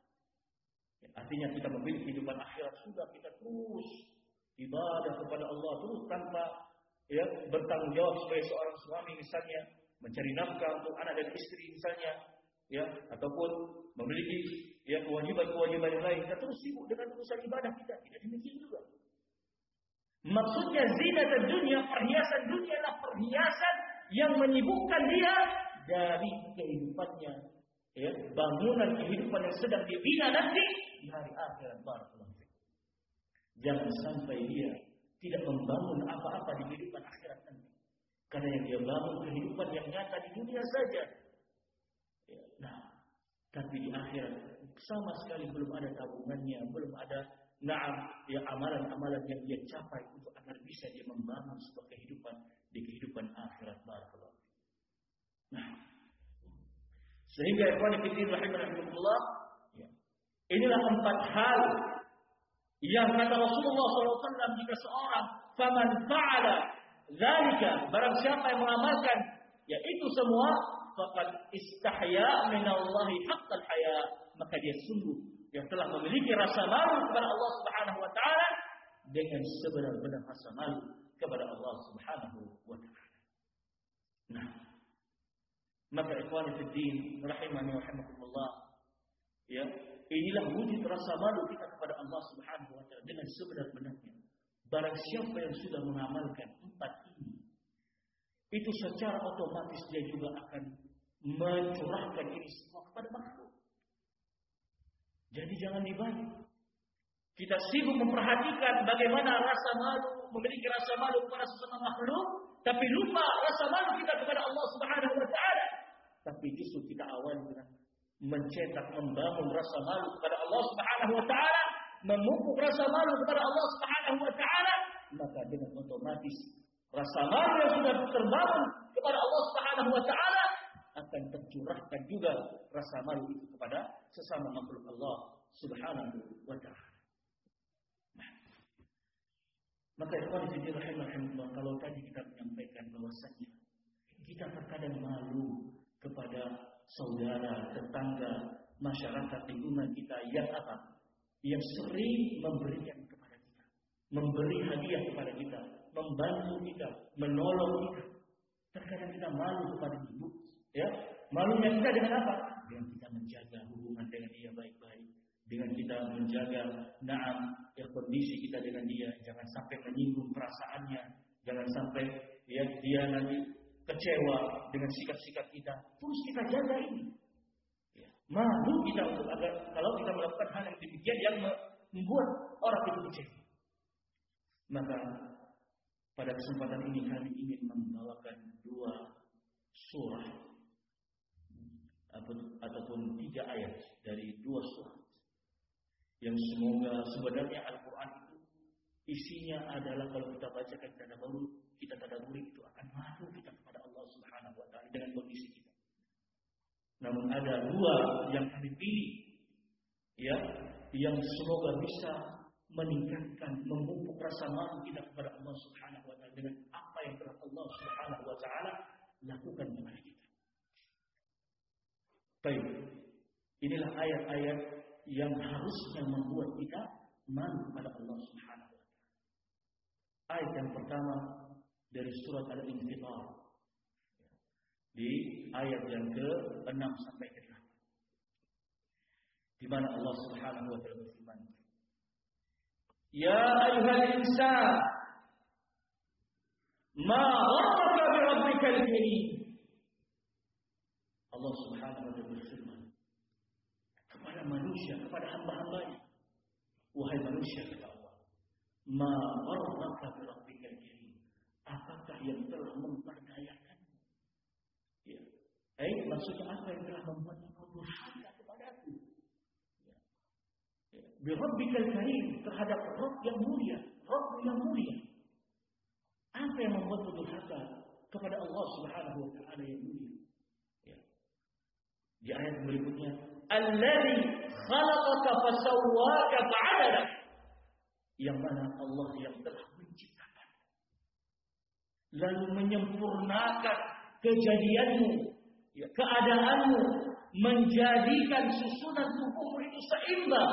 Ya, artinya kita memiliki kehidupan akhirat sudah, kita terus ibadah kepada Allah terus tanpa ya bertanggung jawab sebagai seorang suami misalnya, mencari nafkah untuk anak dan istri misalnya, ya, ataupun memiliki ya kewajiban-kewajiban yang lain, kita terus sibuk dengan urusan ibadah kita. Tidak demikian juga. Maksudnya zinat dunia, perhiasan dunia adalah perhiasan yang menyibukkan dia dari kehidupannya, ya, bangunan kehidupan yang sedang dibina nanti di hari akhirat. Barakallahu fikum. Jangan sampai dia tidak membangun apa-apa di kehidupan akhirat nanti, karena yang dia bangun kehidupan yang nyata di dunia saja. Ya, nah, tapi di akhirat sama sekali belum ada tabungannya, belum ada na'am ya amalan-amalan yang dia capai untuk agar bisa dia membangun sebuah kehidupan di kehidupan akhirat. Barakallahu. Nah, sehingga ikhwan fillah rahimakumullah, ya, inilah empat hal yang kata Rasulullah shallallahu alaihi wasallam, jika seorang faman fa'ala dzalika, barang siapa yang mengamalkan ya itu semua, faqad istahya minallahi haqqal haya, maka dia sungguh yang telah memiliki rasa malu kepada Allah Subhanahu wa taala dengan sebenar-benar rasa malu kepada Allah Subhanahu wa taala. Nah, maka ikhwan fillah rahimani wa rahimakumullah, ya, inilah wujud rasa malu kita kepada Allah Subhanahu wa taala dengan sebenar-benarnya. Barang siapa yang sudah mengamalkan empat ini, itu secara otomatis dia juga akan mencurahkan ini semua kepada makhluk. Jadi jangan dibalik. Kita sibuk memperhatikan bagaimana rasa malu, memiliki rasa malu kepada sesama makhluk, tapi lupa rasa malu kita kepada Allah Subhanahu wa taala. Tapi justru kita awali dengan mencetak, membangun rasa malu kepada Allah Subhanahu wa taala, memupuk rasa malu kepada Allah Subhanahu wa taala, maka dengan otomatis rasa malu yang sudah terbangun kepada Allah Subhanahu wa taala akan tercurahkan juga rasa malu itu kepada sesama makhluk Allah Subhanahu wa taala. Nah, maka ikhwan fillah rahimahumullah, kalau tadi kita menyampaikan bahwasanya kita terkadang malu kepada saudara, tetangga, masyarakat lingkungan kita yang apa? Yang sering memberikan kepada kita, memberi hadiah kepada kita, membantu kita, menolong kita. Terkadang kita malu kepada ibu, ya. Malunya kita dengan apa? Dengan kita menjaga hubungan dengan dia baik-baik, dengan kita menjaga naam ya kondisi kita dengan dia, jangan sampai menyinggung perasaannya, jangan sampai ya dia nanti kecewa dengan sikap-sikap kita. Terus kita jaga ini. Ya. Malu kita untuk agar kalau kita melakukan hal yang demikian yang membuat orang itu kecewa. Maka pada kesempatan ini kami ingin membawakan dua surah ataupun tiga ayat dari dua surah yang semoga sebenarnya Al-Quran itu isinya adalah kalau kita baca kita tadabbur, kita tadabburi itu akan malu kita kepada Allah Subhanahu wa taala dengan kondisi kita. Namun ada dua yang kami pilih ya, yang semoga bisa meningkatkan, memupuk rasa malu kita kepada Allah Subhanahu wa taala dengan apa yang telah Allah Subhanahu wa taala lakukan kepada kita. Baik. Inilah ayat-ayat yang harusnya membuat kita malu kepada Allah Subhanahu wa taala. Ayat yang pertama dari surat Al-Infitar. Di ayat yang ke enam sampai ke delapan. Di mana Allah Subhanahu wa taala berfirman, "Ya ayyuhal insan, ma gharraka bi rabbikal karim." Allah Subhanahu wa taala berfirman kepada manusia, kepada hamba-hambanya, "Wahai manusia," kata Allah, "ma gharraka bi rabbikal karim." Apakah yang telah memperdayakan? Ya. Eh, maksudnya apa yang telah membuat engkau durhaka kepadaku? Ya. Ya. Bi rabbikal karim, terhadap Rabb yang mulia, Rabb yang mulia. Apa yang membuat durhaka kepada Allah Subhanahu wa taala yang mulia? Ya. Di ayat berikutnya, "Allazi khalaqaka fasawwaka fa'adalak." Yang mana Allah yang telah menciptakan lalu menyempurnakan kejadianmu, ya, keadaanmu, menjadikan susunan tubuhmu itu seimbang.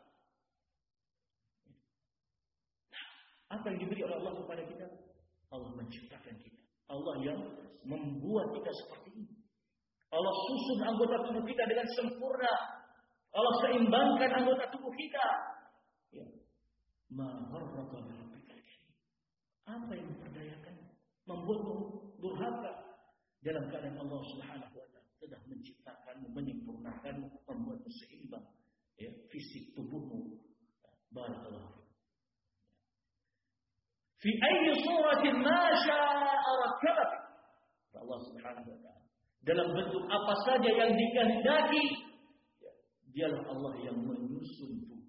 Nah, apa yang diberi oleh Allah kepada kita? Allah menciptakan kita. Allah yang membuat kita seperti ini. Allah susun anggota tubuh kita dengan sempurna. Allah seimbangkan anggota tubuh kita. Ya. Ma gharraka bi rabbikal karim. Apa yang memperdayakan, membuatmu durhaka dalam keadaan Allah Subhanahu wa taala telah menciptakanmu, menyempurnakanmu, membuatmu seimbang, ya, fisik tubuhmu. Barakallahu. Fi ayyi suratin ma syaa rakkabak. Allah Subhanahu wa taala dalam bentuk apa saja yang dikehendaki, ya, dialah Allah yang menyusun tubuh.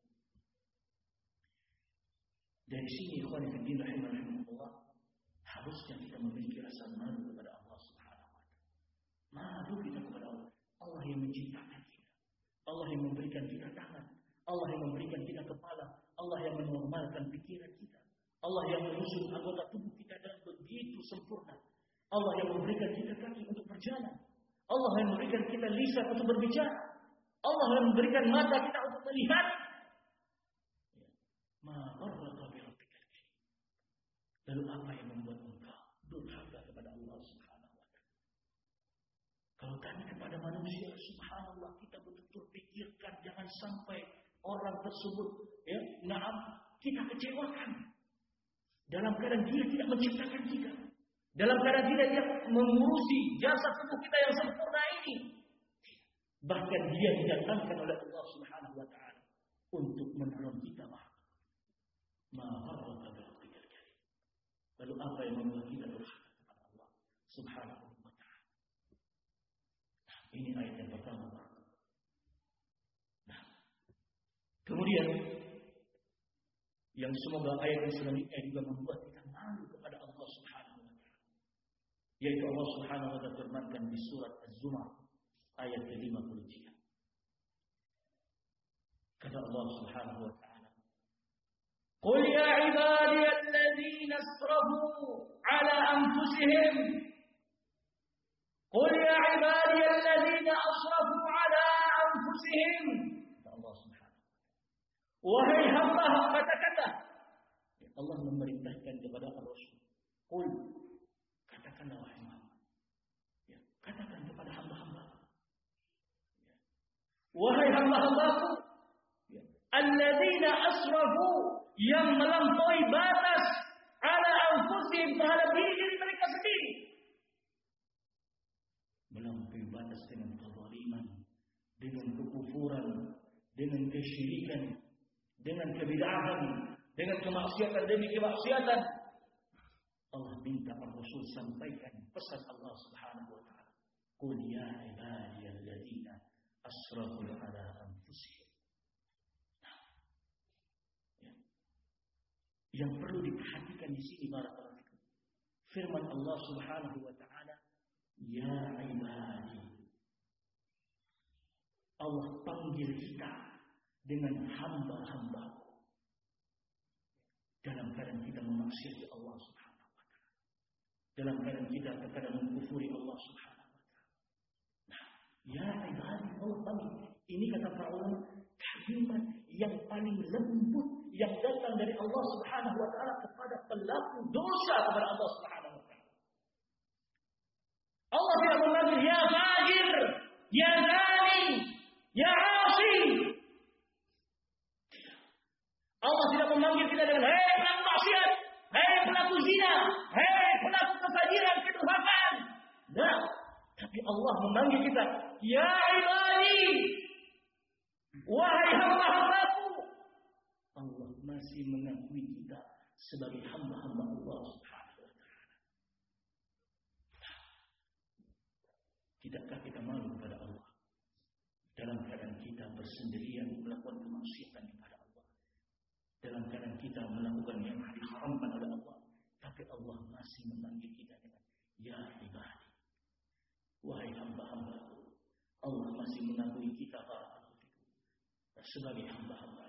Dari sini ikhwan fillah rahimahumullah, harusnya kita memiliki rasa malu kepada Allah Subhanahu wa taala. Malu kita kepada Allah. Allah yang menciptakan kita. Allah yang memberikan kita tangan. Allah yang memberikan kita kepala. Allah yang menormalkan pikiran kita. Allah yang menyusun anggota tubuh kita dengan begitu sempurna. Allah yang memberikan kita kaki untuk berjalan. Allah yang memberikan kita lisan untuk berbicara. Allah yang memberikan mata kita untuk melihat. Ma gharraka bi rabbikal karim. Lalu apa yang membuat engkau durhaka kepada Allah Subhanahu wa taala? Kalau tadi kepada manusia, subhanallah, kita betul-betul pikirkan jangan sampai orang tersebut, ya, naam, kita kecewakan. Dalam keadaan dia tidak menciptakan kita. Dalam keadaan dia tidak mengurusi jasa tubuh kita yang sempurna ini. Bahkan dia didatangkan oleh Allah Subhanahu wa taala untuk menolong kita. Ma gharraka bi rabbikal karim. Lalu apa yang membuat kita durhaka kepada Allah Subhanahu wa taala? Nah, ini ayat yang pertama. Nah, kemudian yang semoga ayat yang selanjutnya juga membuat kita malu kepada Allah Subhanahu wa taala. Yaitu Allah Subhanahu wa taala firmankan di surat Az-Zumar ayat ke lima puluh tiga. Kata Allah Subhanahu wa taala, "Qul ya ibadiyalladzina asrafu ala anfusihim Qul ya ibadiyalladzina asrafu ala anfusihim." Allah Subhanahu. Wahai hamba, katakanlah. Allah memerintahkan kepada Rasul. Qul, katakanlah wahai Muhammad. Ya, katakan kepada hamba-hamba. Ya. Wahai hamba-hambaku, ya, alladzina asrafu, yang melampaui batas ala anfusihim, terhadap diri mereka sendiri. Melampaui batas dengan kezaliman, dengan kekufuran, dengan kesyirikan, dengan kebid'ahan, dengan kemaksiatan demi kemaksiatan. Allah minta Allah Rasul sampaikan pesan Allah Subhanahu wa taala. Qul ya ibadiyalladzina asrafu ala anfusihim. Nah, ya. Yang perlu diperhatikan di sini barakallahu fikum. Firman Allah Subhanahu wa taala, ya ibadi. Allah panggil kita dengan hamba-hambaku. Dalam keadaan kita memaksiati Allah Subhanahu wa taala. Dalam keadaan kita terkadang mengkufuri Allah Subhanahu wa taala. Nah, ya ibadi, Allah panggil. Ini kata para ulama, kalimat yang paling lembut yang datang dari Allah Subhanahu wa taala kepada pelaku dosa kepada Allah Subhanahu wa taala. Allah tidak memanggil ya fajir, ya zani, ya asi. Allah tidak memanggil kita dengan hei pelaku maksiat, hei pelaku zina, hei pelaku kefajiran, kedurhakaan. Nah, tapi Allah memanggil kita, ya ibadi, wahai hamba-hambaku. Allah masih mengakui kita sebagai hamba-hamba Allah Subhanahu wa taala. Tidakkah kita malu kepada Allah dalam keadaan kita bersendirian melakukan kemaksiatan kepada Allah, dalam keadaan kita melakukan yang diharamkan oleh Allah, tapi Allah masih memanggil kita dengan ya ibadi, wahai hamba-hambaku. Allah masih mengakui kita sebagai hamba-hamba.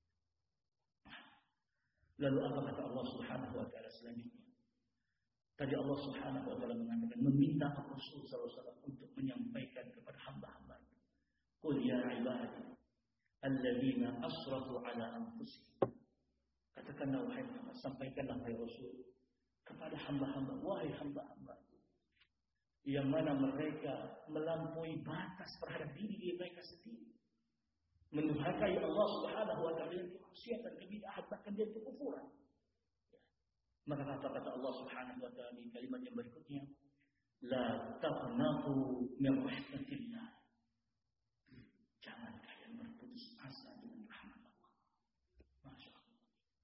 Lalu apa kata Allah Subhanahu wa taala selanjutnya? Tadi Allah Subhanahu wa taala mengatakan, meminta Rasul sallallahu alaihi wasallam untuk menyampaikan kepada hamba-hamba. Qul ya ibadi alladzina asrafu ala anfusihim. Katakanlah wahai Muhammad, sampaikanlah wahai Rasul kepada hamba-hamba, wahai hamba-hamba yang mana mereka melampaui batas terhadap diri mereka sendiri, mendurhakai Allah Subhanahu wa taala dengan kemaksiatan, kebid'ahan, bahkan dengan kekufuran. Maka kata-kata Allah Subhanahu wa taala di kalimat yang berikutnya, la taqnatu min rahmatillah. Jangan kalian berputus asa dengan rahmat Allah. Masya Allah.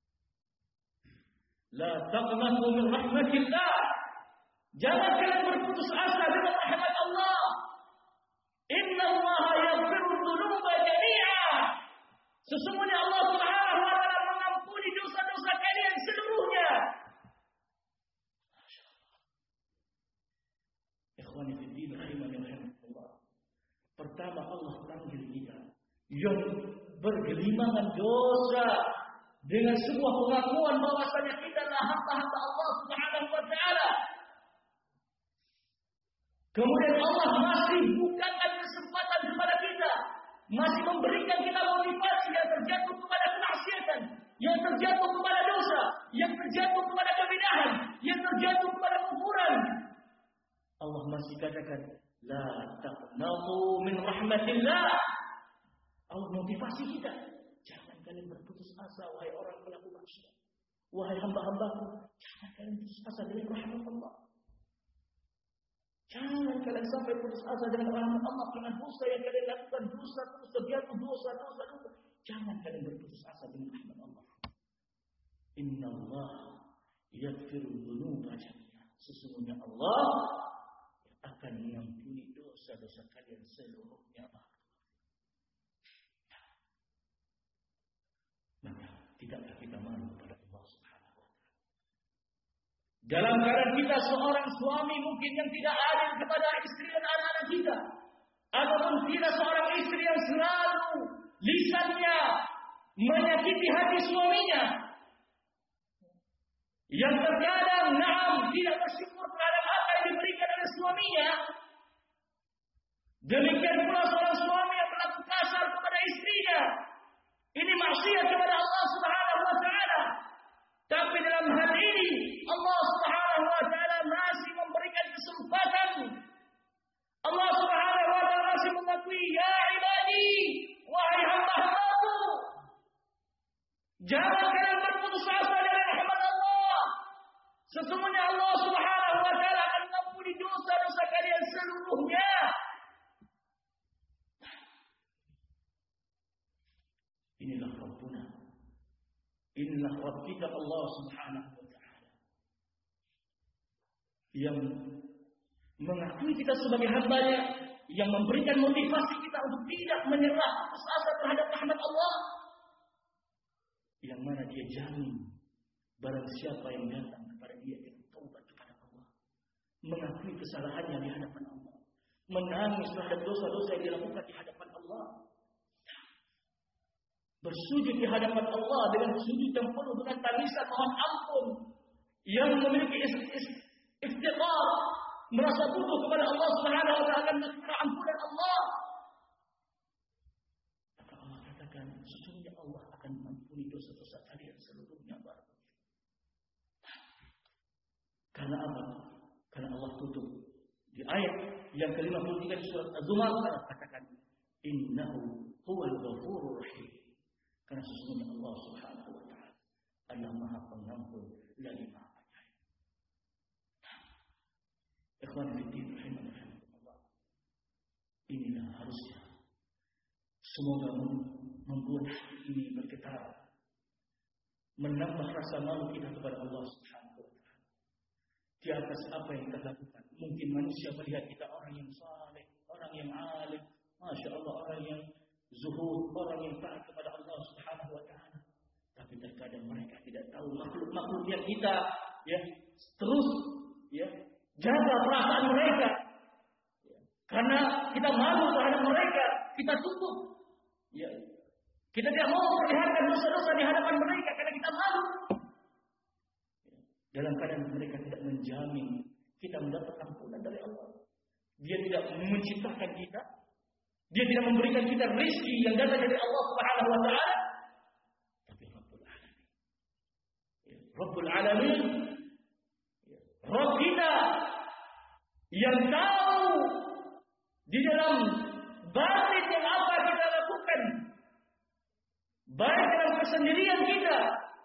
La taqnatu min rahmatillah. Jangan kalian berputus asa dengan rahmat Allah. Inna Allah yaghfiru dzunuba jami'a. Sesungguhnya Allah Subhanahu wa taala mengampuni dosa-dosa kalian seluruhnya. Masyaallah. Ikhwani fi din rahimani rahimakumullah. Pertama Allah panggil kita yang bergelimangan dosa dengan sebuah pengakuan bahwasanya kita adalah hamba-hamba Allah Subhanahu wa taala. Kemudian Allah masih bukakan kesempatan kepada kita, masih memberikan kita motivasi yang terjatuh kepada kemaksiatan, yang terjatuh kepada dosa, yang terjatuh kepada kebid'ahan, yang terjatuh kepada kufuran. Allah masih katakan, la taqnatu min rahmatillah. Allah motivasi kita, jangan kalian berputus asa wahai orang pelaku maksiat, wahai hamba-hambaku, jangan kalian putus asa dengan rahmat Allah. Jangan kalian sampai putus asa dengan rahmat Allah, dengan dosa yang kalian lakukan, dosa terus terjatuh, dosa, dosa, dosa. Jangan kalian berputus asa dengan rahmat Allah. Inna Allah yaghfiru dzunuba jami'a. Sesungguhnya Allah akan mengampuni dosa-dosa kalian seluruhnya. Maka tidakkah kita malu kepada Allah Subhanahu wa taala? Dalam keadaan kita seorang suami mungkin yang tidak adil kepada istri dan anak-anak kita, ataupun kita seorang istri yang selalu lisannya menyakiti hati suaminya, yang terkadang naam tidak bersyukur terhadap apa yang diberikan oleh suaminya. Demikian pula seorang suami yang berlaku kasar kepada istrinya. Ini maksiat kepada Allah Subhanahu wa taala. Tapi dalam hal ini Allah Subhanahu wa taala masih memberikan kesempatan. Allah Subhanahu wa taala masih mengakui, ya ibadi, wahai hamba-hambaku, jangan kalian berputus asa dari rahmat Allah. Sesungguhnya Allah Subhanahu wa taala akan mengampuni dosa-dosa kalian seluruhnya. Inilah Rabbuna. Inilah Rabb kita Allah Subhanahu wa taala. yang mengakui kita sebagai hamba-Nya, yang memberikan motivasi kita untuk tidak menyerah putus asa terhadap rahmat Allah. Yang mana dia jamin barang siapa yang datang kepada dia dengan taubat kepada Allah, mengakui kesalahannya di hadapan Allah, menangis terhadap dosa-dosa yang dilakukan di hadapan Allah, bersujud di hadapan Allah dengan sujud yang penuh dengan tangisan mohon ampun, yang memiliki istighfar, merasa butuh kepada Allah Subhanahu wa taala dan meminta ampunan Allah. Maka Allah katakan, sesungguhnya Allah akan mengampuni dosa-dosa kalian seluruhnya. Karena apa? Karena Allah tutup di ayat yang ke lima puluh tiga di surat Az-Zumar, Allah katakan, innahu huwal ghafurur rahim. Karena sesungguhnya Allah Subhanahu wa taala adalah Maha Pengampun lagi Maha Penyayang. Ikhwan fillah rahimakumullah. Inilah harusnya semoga membuat hati ini bergetar, menambah rasa malu kita kepada Allah Subhanahu wa taala. Di atas apa yang kita lakukan. Mungkin manusia melihat kita orang yang saleh, orang yang alim, masya Allah, orang yang zuhud, orang yang taat kepada Allah Subhanahu wa taala. Tapi terkadang mereka tidak tahu makhluk-makhluk yang kita ya terus ya jaga perasaan mereka. Ya. Karena kita malu terhadap mereka, kita tutup. Ya. Kita tidak mau memperlihatkan dosa-dosa di hadapan mereka karena kita malu. Ya. Dalam keadaan mereka tidak menjamin kita mendapat ampunan dari Allah. Dia tidak menciptakan kita. Dia tidak memberikan kita rezeki yang datang dari Allah Subhanahu wa taala. Tapi Rabbul Alamin. Ya. Rabbul Alamin. Ya. Rabb kita yang tahu di dalam batin yang apa kita lakukan. Baik dalam kesendirian kita,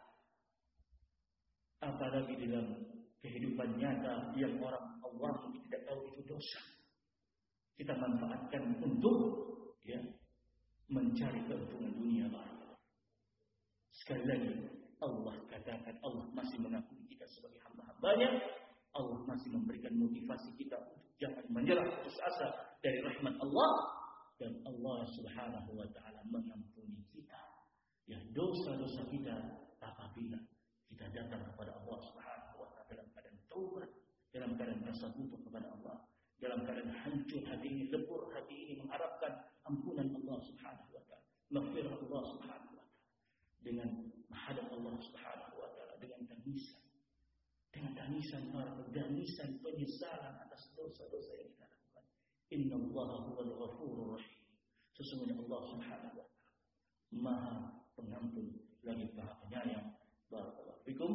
apalagi dalam kehidupan nyata yang orang awam tidak tahu itu dosa. Kita manfaatkan untuk ya mencari keuntungan dunia baru. Sekali lagi Allah katakan, Allah masih mengakui kita sebagai hamba-hambanya. Allah masih memberikan motivasi kita untuk jangan menyerah putus asa dari rahmat Allah, dan Allah Subhanahu wa taala mengampuni kita ya dosa-dosa kita apabila kita datang kepada Allah Subhanahu wa taala dalam keadaan taubat, dalam keadaan rasa butuh kepada Allah, dalam keadaan hancur hati ini, lebur hati ini mengharapkan ampunan Allah Subhanahu wa taala, maghfirah Allah Subhanahu wa taala, dengan menghadap Allah Subhanahu wa taala dengan tangisan, dengan tangisan marah, tangisan penyesalan atas dosa-dosa yang kita lakukan. Innallaha huwal ghafurur rahim. Sesungguhnya Allah Subhanahu wa taala Maha Pengampun lagi Maha Penyayang. Barakallahu fikum.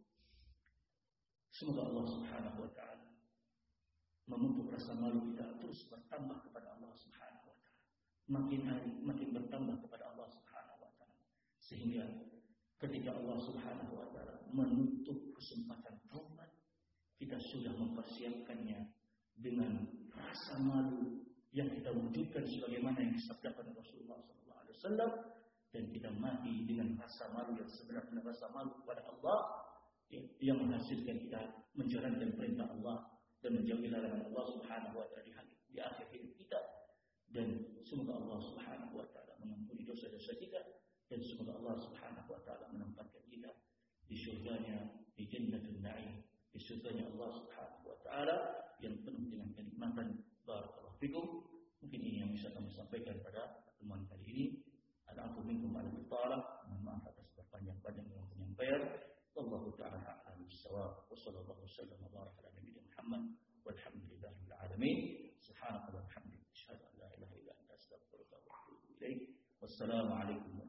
Semoga Allah Subhanahu wa taala memupuk rasa malu kita terus bertambah kepada Allah Subhanahu wa taala. Makin hari makin bertambah kepada Allah Subhanahu wa taala. Sehingga ketika Allah Subhanahu wa taala menutup kesempatan taubat, kita sudah mempersiapkannya dengan rasa malu yang kita wujudkan sebagaimana yang disabdakan Rasulullah sallallahu alaihi wasallam, dan kita mati dengan rasa malu yang sebenarnya rasa malu kepada Allah yang menghasilkan kita menjalankan perintah Allah dan menjauhi larangan Allah Subhanahu wa taala di akhir hidup kita. Dan semoga Allah Subhanahu wa taala mengampuni dosa-dosa kita, dan semoga Allah Subhanahu wa taala menempatkan kita di surganya, di Jannatul Na'im, di surganya Allah Subhanahu wa taala yang penuh dengan kenikmatan. Barakallahu fikum. Mungkin ini yang bisa kami sampaikan pada pertemuan kali ini. Al-afu minkum al-ittalah. Mohon maaf atas berpanjang-panjang yang penyampaian. Wallahu ta'ala a'lam bis-shawab. Wa sallallahu wasallam wa baraka ala nabiyyina Muhammad walhamdulillahil alamin. Subhanaka wa bihamdika asyhadu an la ilaha illa anta astaghfiruka wa atubu ilaik. Wassalamu alaikum